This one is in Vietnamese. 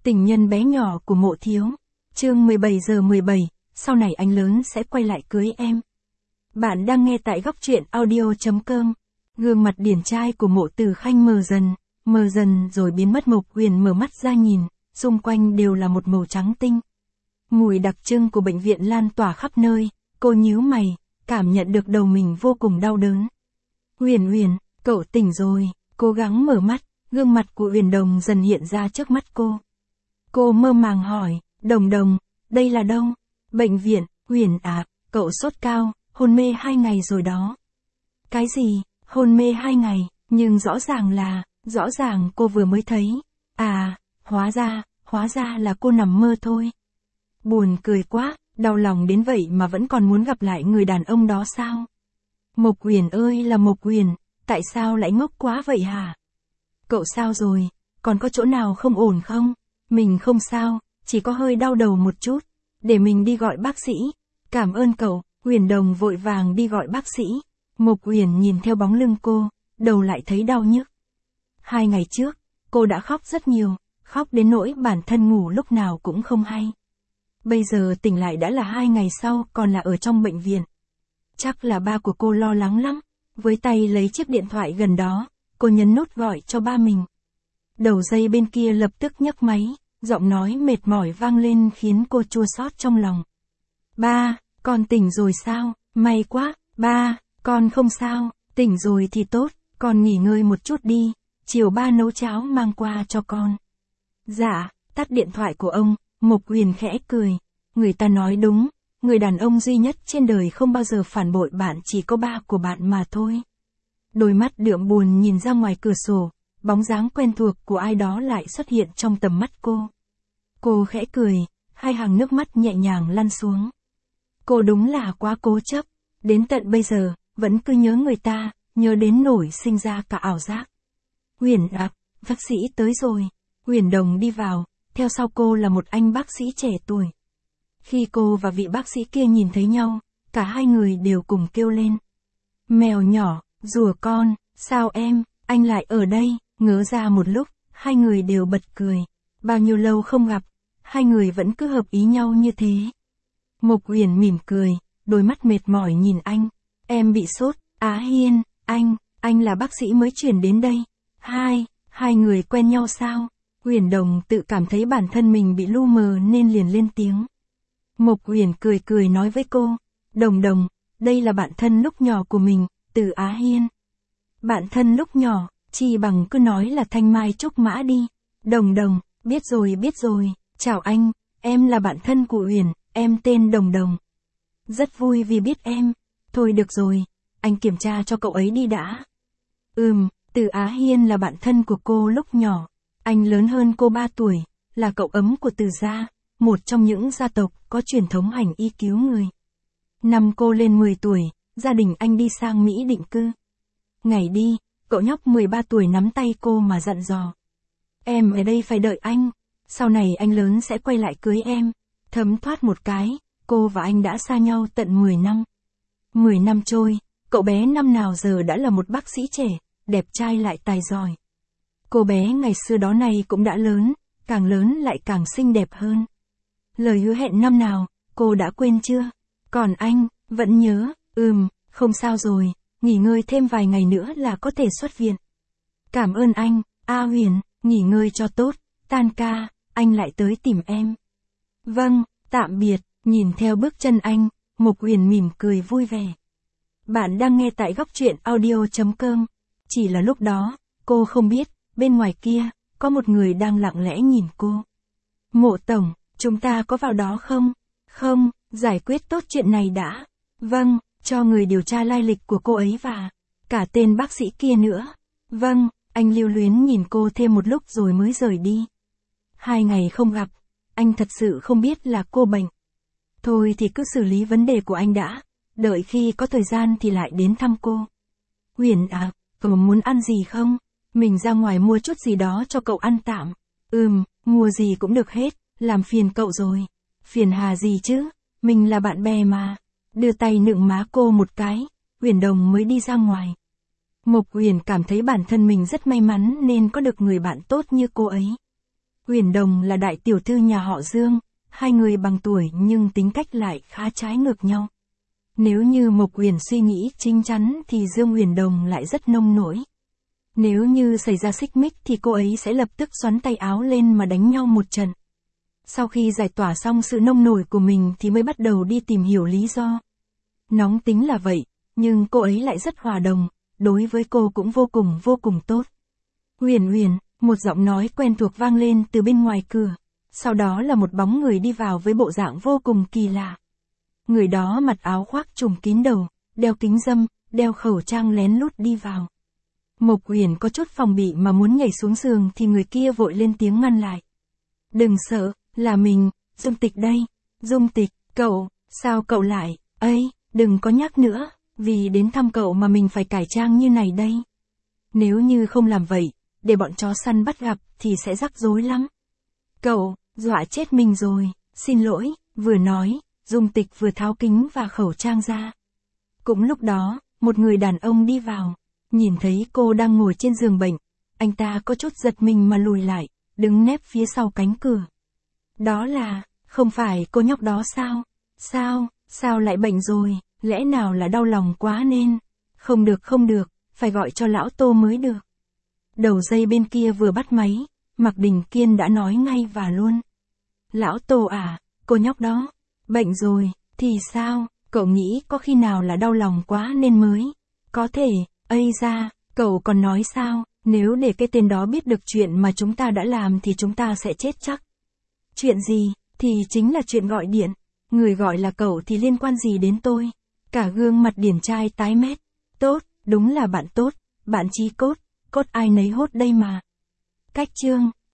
Tình nhân bé nhỏ của Mộ Thiếu. Chương 17:17, sau này anh lớn sẽ quay lại cưới em. Bạn đang nghe tại góc truyện audio.com. Gương mặt điển trai của Mộ Từ Khanh mờ dần rồi biến mất. Mộc Huyền mở mắt ra nhìn, xung quanh đều là một màu trắng tinh. Mùi đặc trưng của bệnh viện lan tỏa khắp nơi, cô nhíu mày, cảm nhận được đầu mình vô cùng đau đớn. Huyền, cậu tỉnh rồi, cố gắng mở mắt, gương mặt của Huyền Đồng dần hiện ra trước mắt cô. Cô mơ màng hỏi, Đồng, đây là đâu? Bệnh viện. Huyền à, cậu sốt cao, hôn mê 2 ngày rồi đó. Cái gì, hôn mê 2 ngày, nhưng rõ ràng cô vừa mới thấy. À, hóa ra là cô nằm mơ thôi. Buồn cười quá, đau lòng đến vậy mà vẫn còn muốn gặp lại người đàn ông đó sao? Mộc Huyền ơi là Mộc Huyền, tại sao lại ngốc quá vậy hả? Cậu sao rồi, còn có chỗ nào không ổn không? Mình không sao, chỉ có hơi đau đầu một chút, để mình đi gọi bác sĩ. Cảm ơn cậu. Huyền Đồng vội vàng đi gọi bác sĩ. Mộc Huyền nhìn theo bóng lưng cô, đầu lại thấy đau nhức. 2 ngày trước, cô đã khóc rất nhiều, khóc đến nỗi bản thân ngủ lúc nào cũng không hay. Bây giờ tỉnh lại đã là 2 ngày sau, còn là ở trong bệnh viện. Chắc là ba của cô lo lắng lắm. Với tay lấy chiếc điện thoại gần đó, cô nhấn nút gọi cho ba mình. Đầu dây bên kia lập tức nhấc máy, giọng nói mệt mỏi vang lên khiến cô chua xót trong lòng. Ba, con tỉnh rồi sao? May quá, ba, con không sao, tỉnh rồi thì tốt, con nghỉ ngơi một chút đi, chiều ba nấu cháo mang qua cho con. Dạ, tắt điện thoại của ông, Mộc Huyền khẽ cười. Người ta nói đúng, người đàn ông duy nhất trên đời không bao giờ phản bội bạn chỉ có ba của bạn mà thôi. Đôi mắt đượm buồn nhìn ra ngoài cửa sổ, bóng dáng quen thuộc của ai đó lại xuất hiện trong tầm mắt cô. Cô khẽ cười, 2 hàng nước mắt nhẹ nhàng lăn xuống. Cô đúng là quá cố chấp, đến tận bây giờ, vẫn cứ nhớ người ta, nhớ đến nỗi sinh ra cả ảo giác. Huyền à, bác sĩ tới rồi. Huyền Đồng đi vào, theo sau cô là một anh bác sĩ trẻ tuổi. Khi cô và vị bác sĩ kia nhìn thấy nhau, cả hai người đều cùng kêu lên. Mèo nhỏ, rùa con, sao em, anh lại ở đây? Ngớ ra một lúc, hai người đều bật cười. Bao nhiêu lâu không gặp, hai người vẫn cứ hợp ý nhau như thế. Mộc Huyền mỉm cười, đôi mắt mệt mỏi nhìn anh. Em bị sốt. Á Hiên, anh là bác sĩ mới chuyển đến đây. Hai người quen nhau sao? Huyền Đồng tự cảm thấy bản thân mình bị lu mờ nên liền lên tiếng. Mộc Huyền cười nói với cô. Đồng, đây là bạn thân lúc nhỏ của mình, từ Á Hiên. Bạn thân lúc nhỏ, chi bằng cứ nói là Thanh Mai Trúc Mã đi. Đồng, biết rồi, chào anh, em là bạn thân của Huyền, em tên Đồng. Rất vui vì biết em. Thôi được rồi, anh kiểm tra cho cậu ấy đi đã. Từ Á Hiên là bạn thân của cô lúc nhỏ. Anh lớn hơn cô 3 tuổi, là cậu ấm của Từ gia, một trong những gia tộc có truyền thống hành y cứu người. Năm cô lên 10 tuổi, gia đình anh đi sang Mỹ định cư. Ngày đi, cậu nhóc 13 tuổi nắm tay cô mà dặn dò. Em ở đây phải đợi anh, sau này anh lớn sẽ quay lại cưới em. Thấm thoát một cái, cô và anh đã xa nhau tận 10 năm. 10 năm trôi, cậu bé năm nào giờ đã là một bác sĩ trẻ, đẹp trai lại tài giỏi. Cô bé ngày xưa đó này cũng đã lớn, càng lớn lại càng xinh đẹp hơn. Lời hứa hẹn năm nào, cô đã quên chưa? Còn anh, vẫn nhớ. Không sao rồi, nghỉ ngơi thêm vài ngày nữa là có thể xuất viện. Cảm ơn anh, Huyền, nghỉ ngơi cho tốt, tan ca, anh lại tới tìm em. Vâng, tạm biệt. Nhìn theo bước chân anh, Mộc Huyền mỉm cười vui vẻ. Bạn đang nghe tại góc truyện audio.com. Chỉ là lúc đó, cô không biết, bên ngoài kia, có một người đang lặng lẽ nhìn cô. Mộ tổng, chúng ta có vào đó không? Không, giải quyết tốt chuyện này đã. Vâng, cho người điều tra lai lịch của cô ấy và cả tên bác sĩ kia nữa. Vâng, anh lưu luyến nhìn cô thêm một lúc rồi mới rời đi. 2 ngày không gặp, anh thật sự không biết là cô bệnh. Thôi thì cứ xử lý vấn đề của anh đã, đợi khi có thời gian thì lại đến thăm cô. Huyền à, cậu muốn ăn gì không? Mình ra ngoài mua chút gì đó cho cậu ăn tạm. Mua gì cũng được hết, làm phiền cậu rồi. Phiền hà gì chứ, mình là bạn bè mà. Đưa tay nựng má cô một cái, Huyền Đồng mới đi ra ngoài. Mộc Huyền cảm thấy bản thân mình rất may mắn nên có được người bạn tốt như cô ấy. Huyền Đồng là đại tiểu thư nhà họ Dương, hai người bằng tuổi nhưng tính cách lại khá trái ngược nhau. Nếu như Mộc Uyển suy nghĩ chín chắn thì Dương Huyền Đồng lại rất nông nổi. Nếu như xảy ra xích mích thì cô ấy sẽ lập tức xoắn tay áo lên mà đánh nhau một trận. Sau khi giải tỏa xong sự nông nổi của mình thì mới bắt đầu đi tìm hiểu lý do. Nóng tính là vậy, nhưng cô ấy lại rất hòa đồng, đối với cô cũng vô cùng tốt. Huyền Huyền, một giọng nói quen thuộc vang lên từ bên ngoài cửa. Sau đó là một bóng người đi vào với bộ dạng vô cùng kỳ lạ. Người đó mặc áo khoác trùm kín đầu, đeo kính râm, đeo khẩu trang lén lút đi vào. Mộc Uyển có chút phòng bị mà muốn nhảy xuống giường thì người kia vội lên tiếng ngăn lại. Đừng sợ, là mình, Dung Tịch đây. Dung Tịch, cậu, sao cậu lại, ấy, đừng có nhắc nữa, vì đến thăm cậu mà mình phải cải trang như này đây. Nếu như không làm vậy, để bọn chó săn bắt gặp thì sẽ rắc rối lắm. Cậu, dọa chết mình rồi, xin lỗi, vừa nói, Dung Tịch vừa tháo kính và khẩu trang ra. Cũng lúc đó, một người đàn ông đi vào, nhìn thấy cô đang ngồi trên giường bệnh, anh ta có chút giật mình mà lùi lại, đứng nép phía sau cánh cửa. Đó là, không phải cô nhóc đó sao? Sao lại bệnh rồi, lẽ nào là đau lòng quá nên? Không được, phải gọi cho lão Tô mới được. Đầu dây bên kia vừa bắt máy, Mạc Đình Kiên đã nói ngay và luôn. Lão Tô à, cô nhóc đó, bệnh rồi, thì sao, cậu nghĩ có khi nào là đau lòng quá nên mới? Có thể, ây ra, cậu còn nói sao, nếu để cái tên đó biết được chuyện mà chúng ta đã làm thì chúng ta sẽ chết chắc. Chuyện gì, thì chính là chuyện gọi điện, người gọi là cậu thì liên quan gì đến tôi? Cả gương mặt điển trai tái mét. Tốt, đúng là bạn tốt, bạn chí cốt ai nấy hốt đây mà. Cách chương,